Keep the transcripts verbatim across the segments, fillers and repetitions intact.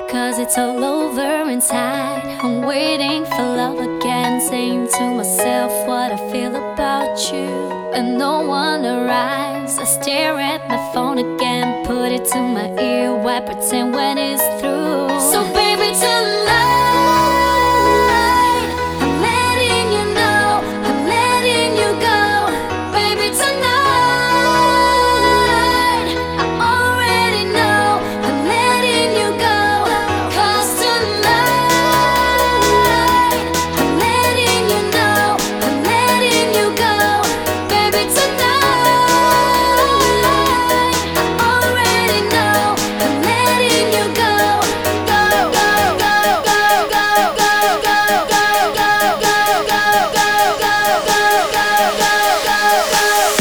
Cause it's all over inside. I'm waiting for love again, saying to myself what I feel about you. And no one arrives. I stare at my phone again, put it to my ear, why pretend when it's through? So baby, tonight I'm letting you know, I'm letting you go. Baby, tonight I already know, I'm letting you go. Cause tonight I'm letting you know, I'm letting you go. Baby, tonight I already know, I'm letting you go. Go, go, go, go, go, go, go, go, go, go, go, go, go, go, go, go,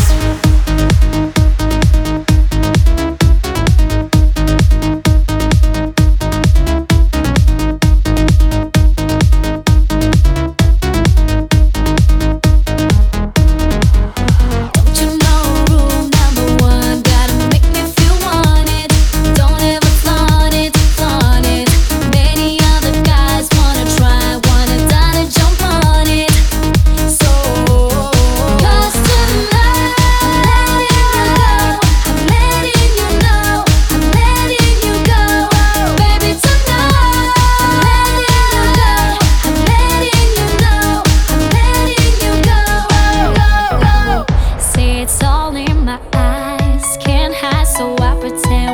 Don't you know rule number one? Gotta make me feel wanted. Don't ever flaunt it, flaunt it. Many other guys wanna try, wanna die to jump on it. So, cause tonight I'm letting you know, I'm letting you go. Baby, tonight I'm letting you know, I'm letting you go. See, it's all in my eyes, can't hide, so I pretend.